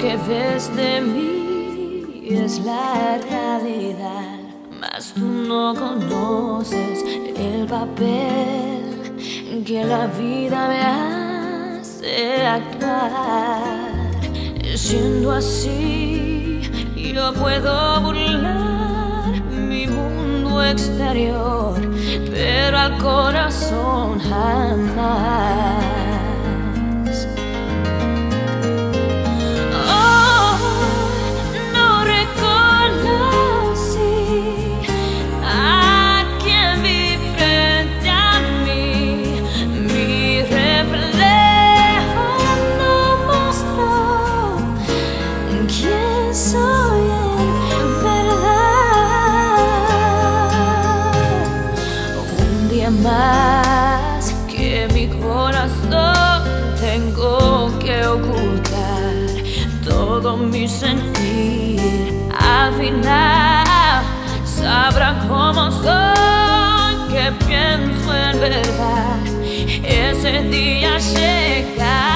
que ves de mí es la realidad, mas tú no conoces el papel que la vida me hace actuar. Siendo así, yo puedo burlar mi mundo exterior, pero al corazón jamás. Soy en verdad. Un día más que mi corazón tengo que ocultar todo mi sentir. Al final sabrán cómo soy, que pienso en verdad. Ese día llega.